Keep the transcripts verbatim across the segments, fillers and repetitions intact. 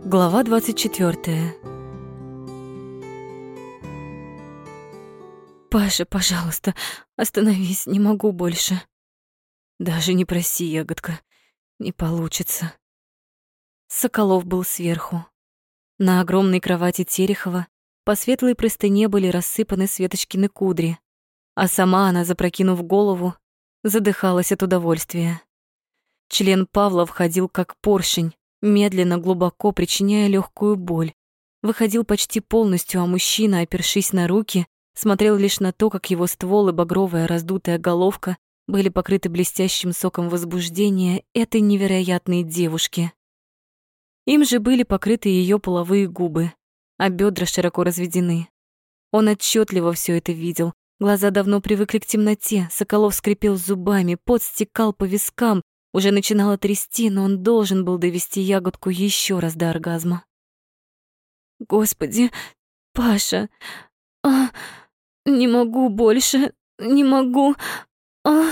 Глава двадцать четвёртая. «Паша, пожалуйста, остановись, не могу больше». «Даже не проси, ягодка, не получится». Соколов был сверху. На огромной кровати Терехова по светлой простыне были рассыпаны Светочкины кудри, а сама она, запрокинув голову, задыхалась от удовольствия. Член Павла входил как поршень, медленно, глубоко причиняя легкую боль. Выходил почти полностью, а мужчина, опершись на руки, смотрел лишь на то, как его ствол и багровая раздутая головка были покрыты блестящим соком возбуждения этой невероятной девушки. Им же были покрыты ее половые губы, а бедра широко разведены. Он отчетливо все это видел. Глаза давно привыкли к темноте, Соколов скрипел зубами, пот стекал по вискам, уже начинало трясти, но он должен был довести ягодку еще раз до оргазма. «Господи, Паша, а, не могу больше, не могу, а...»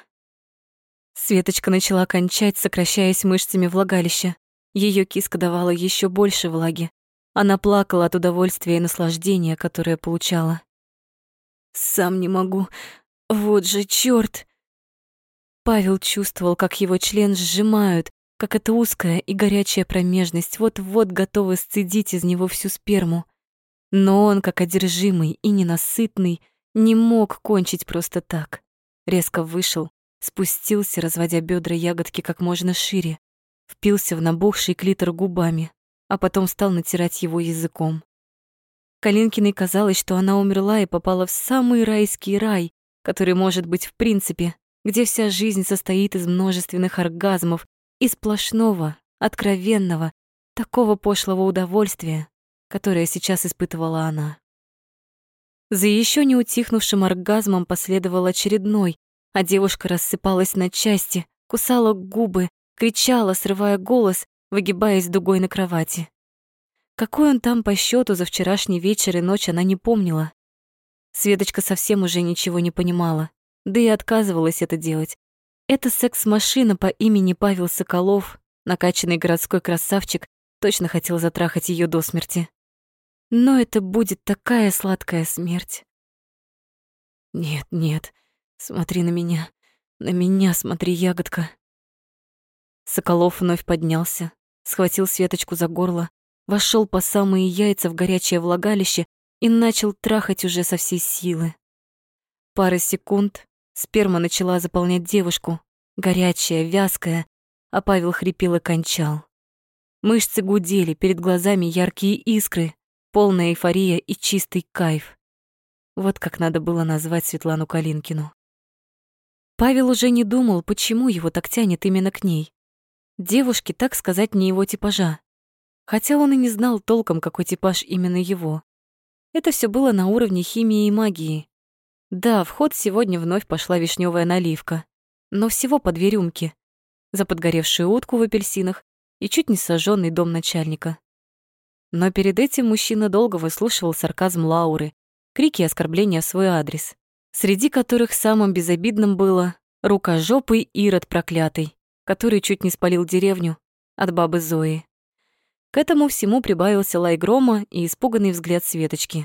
Светочка начала кончать, сокращаясь мышцами влагалища. Ее киска давала еще больше влаги. Она плакала от удовольствия и наслаждения, которое получала. «Сам не могу, вот же чёрт!» Павел чувствовал, как его член сжимают, как эта узкая и горячая промежность вот-вот готова сцедить из него всю сперму. Но он, как одержимый и ненасытный, не мог кончить просто так. Резко вышел, спустился, разводя бедра ягодки как можно шире, впился в набухший клитор губами, а потом стал натирать его языком. Калинкиной казалось, что она умерла и попала в самый райский рай, который может быть в принципе, где вся жизнь состоит из множественных оргазмов и сплошного, откровенного, такого пошлого удовольствия, которое сейчас испытывала она. За еще не утихнувшим оргазмом последовал очередной, а девушка рассыпалась на части, кусала губы, кричала, срывая голос, выгибаясь дугой на кровати. Какой он там по счету за вчерашний вечер и ночь, она не помнила. Светочка совсем уже ничего не понимала, да и отказывалась это делать. Эта секс-машина по имени Павел Соколов, накачанный городской красавчик, точно хотел затрахать ее до смерти. Но это будет такая сладкая смерть. «Нет, нет, смотри на меня, на меня смотри, ягодка». Соколов вновь поднялся, схватил Светочку за горло, вошел по самые яйца в горячее влагалище и начал трахать уже со всей силы. Пара секунд, сперма начала заполнять девушку, горячая, вязкая, а Павел хрипел и кончал. Мышцы гудели, перед глазами яркие искры, полная эйфория и чистый кайф. Вот как надо было назвать Светлану Калинкину. Павел уже не думал, почему его так тянет именно к ней. Девушке, так сказать, не его типажа. Хотя он и не знал толком, какой типаж именно его. Это все было на уровне химии и магии. Да, в ход сегодня вновь пошла вишневая наливка, но всего по две рюмки. За подгоревшую утку в апельсинах и чуть не сожженный дом начальника. Но перед этим мужчина долго выслушивал сарказм Лауры, крики и оскорбления в свой адрес, среди которых самым безобидным было рукожопый Ирод проклятый, который чуть не спалил деревню от бабы Зои. К этому всему прибавился лай грома и испуганный взгляд Светочки.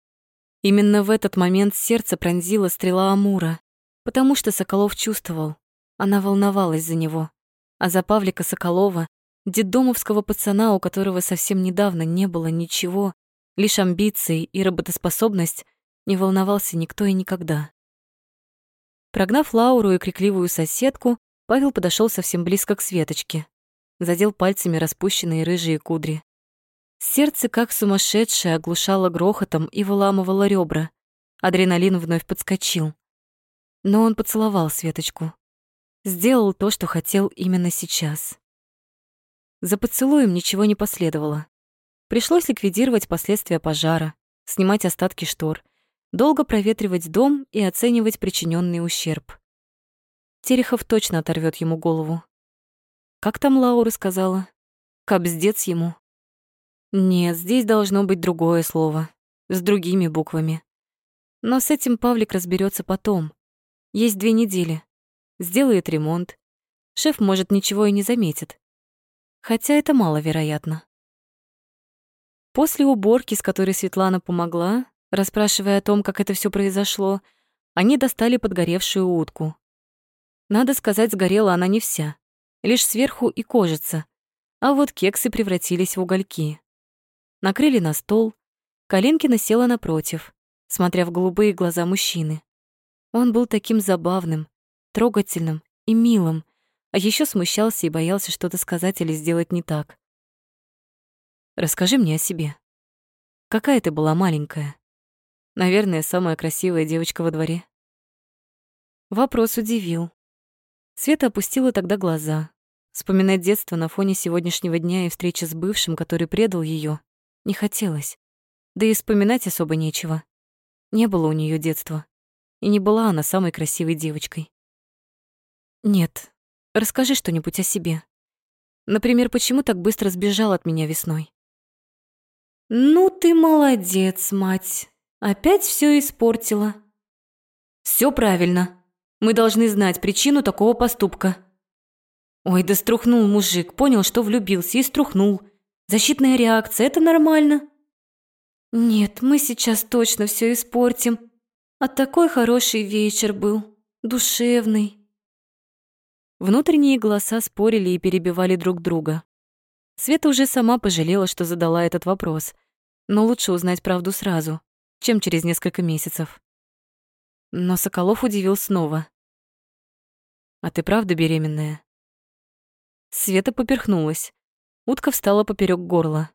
Именно в этот момент сердце пронзила стрела Амура, потому что Соколов чувствовал, она волновалась за него, а за Павлика Соколова, детдомовского пацана, у которого совсем недавно не было ничего, лишь амбиции и работоспособность, не волновался никто и никогда. Прогнав Лауру и крикливую соседку, Павел подошел совсем близко к Светочке, задел пальцами распущенные рыжие кудри. Сердце, как сумасшедшее, оглушало грохотом и выламывало ребра. Адреналин вновь подскочил. Но он поцеловал Светочку. Сделал то, что хотел именно сейчас. За поцелуем ничего не последовало. Пришлось ликвидировать последствия пожара, снимать остатки штор, долго проветривать дом и оценивать причиненный ущерб. Терехов точно оторвет ему голову. Как там Лаура сказала? Кабздец ему. Нет, здесь должно быть другое слово, с другими буквами. Но с этим Павлик разберется потом. Есть две недели. Сделает ремонт. Шеф, может, ничего и не заметит. Хотя это маловероятно. После уборки, с которой Светлана помогла, расспрашивая о том, как это все произошло, они достали подгоревшую утку. Надо сказать, сгорела она не вся, лишь сверху и кожица, а вот кексы превратились в угольки. Накрыли на стол, Калинкина села напротив, смотря в голубые глаза мужчины. Он был таким забавным, трогательным и милым, а еще смущался и боялся что-то сказать или сделать не так. «Расскажи мне о себе. Какая ты была маленькая? Наверное, самая красивая девочка во дворе». Вопрос удивил. Света опустила тогда глаза. Вспоминать детство на фоне сегодняшнего дня и встречи с бывшим, который предал ее, не хотелось. Да и вспоминать особо нечего. Не было у нее детства. И не была она самой красивой девочкой. Нет, расскажи что-нибудь о себе. Например, почему так быстро сбежал от меня весной? Ну ты молодец, мать. Опять все испортила. Все правильно. Мы должны знать причину такого поступка. Ой, да струхнул мужик, понял, что влюбился и струхнул. Защитная реакция, это нормально. Нет, мы сейчас точно все испортим. А такой хороший вечер был, душевный. Внутренние голоса спорили и перебивали друг друга. Света уже сама пожалела, что задала этот вопрос, но лучше узнать правду сразу, чем через несколько месяцев. Но Соколов удивил снова. «А ты правда беременная?» Света поперхнулась. Утка встала поперек горла.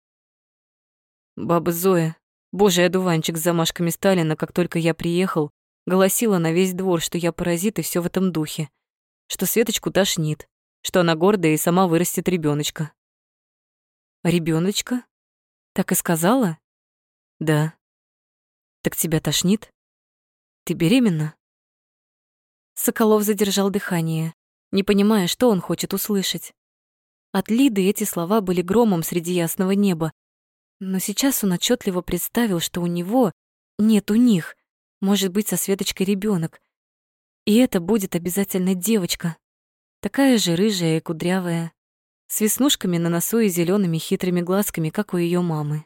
Баба Зоя, божий одуванчик с замашками Сталина, как только я приехал, голосила на весь двор, что я паразит и все в этом духе, что Светочку тошнит, что она гордая и сама вырастет ребеночка. Ребеночка? Так и сказала? Да. Так тебя тошнит? Ты беременна? Соколов задержал дыхание, не понимая, что он хочет услышать. От Лиды эти слова были громом среди ясного неба, но сейчас он отчетливо представил, что у него, нет, у них, может быть со Светочкой ребенок, и это будет обязательно девочка, такая же рыжая и кудрявая, с веснушками на носу и зелеными хитрыми глазками, как у ее мамы.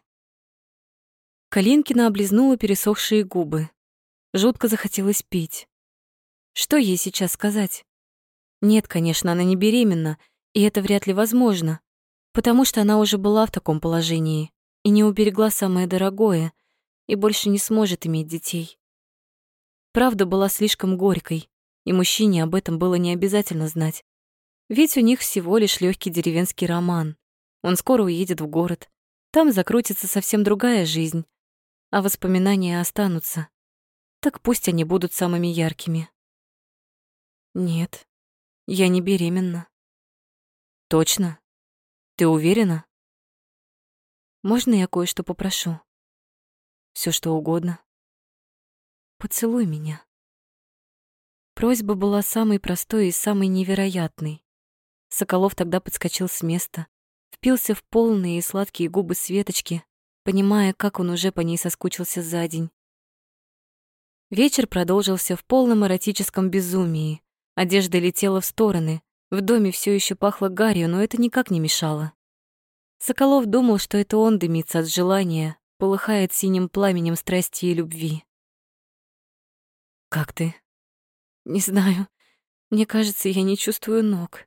Калинкина облизнула пересохшие губы. Жутко захотелось пить. Что ей сейчас сказать? Нет, конечно, она не беременна, и это вряд ли возможно, потому что она уже была в таком положении и не уберегла самое дорогое, и больше не сможет иметь детей. Правда была слишком горькой, и мужчине об этом было не обязательно знать. Ведь у них всего лишь легкий деревенский роман. Он скоро уедет в город. Там закрутится совсем другая жизнь, а воспоминания останутся. Так пусть они будут самыми яркими. Нет, я не беременна. Точно? Ты уверена? Можно я кое-что попрошу? Все что угодно. Поцелуй меня. Просьба была самой простой и самой невероятной. Соколов тогда подскочил с места, впился в полные и сладкие губы Светочки, понимая, как он уже по ней соскучился за день. Вечер продолжился в полном эротическом безумии. Одежда летела в стороны, в доме все еще пахло гарью, но это никак не мешало. Соколов думал, что это он дымится от желания, полыхает синим пламенем страсти и любви. «Как ты?» «Не знаю. Мне кажется, я не чувствую ног».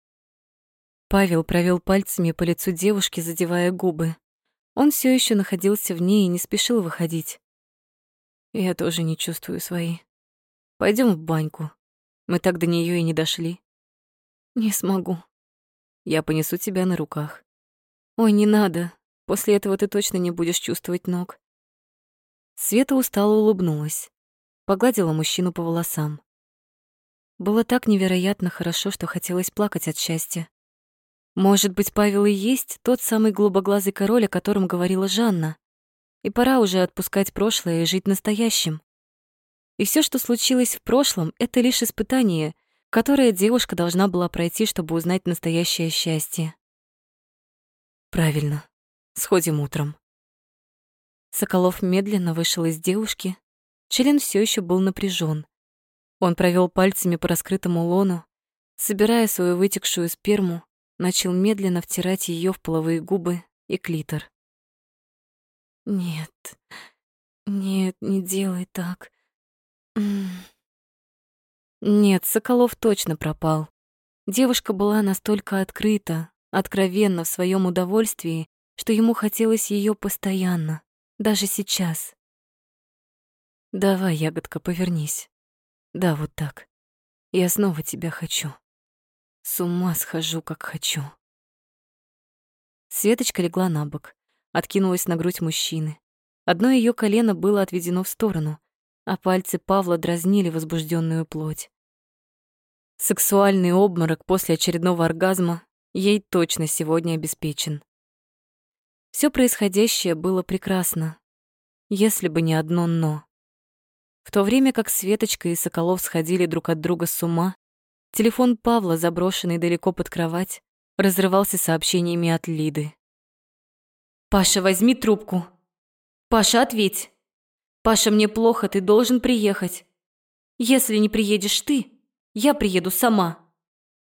Павел провел пальцами по лицу девушки, задевая губы. Он все еще находился в ней и не спешил выходить. «Я тоже не чувствую свои. Пойдем в баньку. Мы так до нее и не дошли». «Не смогу. Я понесу тебя на руках». «Ой, не надо. После этого ты точно не будешь чувствовать ног». Света устало улыбнулась, погладила мужчину по волосам. Было так невероятно хорошо, что хотелось плакать от счастья. Может быть, Павел и есть тот самый голубоглазый король, о котором говорила Жанна. И пора уже отпускать прошлое и жить настоящим. И все, что случилось в прошлом, это лишь испытание, которое девушка должна была пройти, чтобы узнать настоящее счастье. Правильно. Сходим утром. Соколов медленно вышел из девушки. Член все еще был напряжен. Он провел пальцами по раскрытому лону, собирая свою вытекшую сперму, начал медленно втирать ее в половые губы и клитор. Нет, нет, не делай так. М. Нет, Соколов точно пропал. Девушка была настолько открыта, откровенна в своем удовольствии, что ему хотелось ее постоянно, даже сейчас. Давай, ягодка, повернись. Да, вот так. Я снова тебя хочу. С ума схожу, как хочу. Светочка легла на бок, откинулась на грудь мужчины. Одно ее колено было отведено в сторону, а пальцы Павла дразнили возбужденную плоть. Сексуальный обморок после очередного оргазма ей точно сегодня обеспечен. Все происходящее было прекрасно, если бы не одно «но». В то время как Светочка и Соколов сходили друг от друга с ума, телефон Павла, заброшенный далеко под кровать, разрывался сообщениями от Лиды. «Паша, возьми трубку. Паша, ответь. Паша, мне плохо, ты должен приехать. Если не приедешь ты, я приеду сама».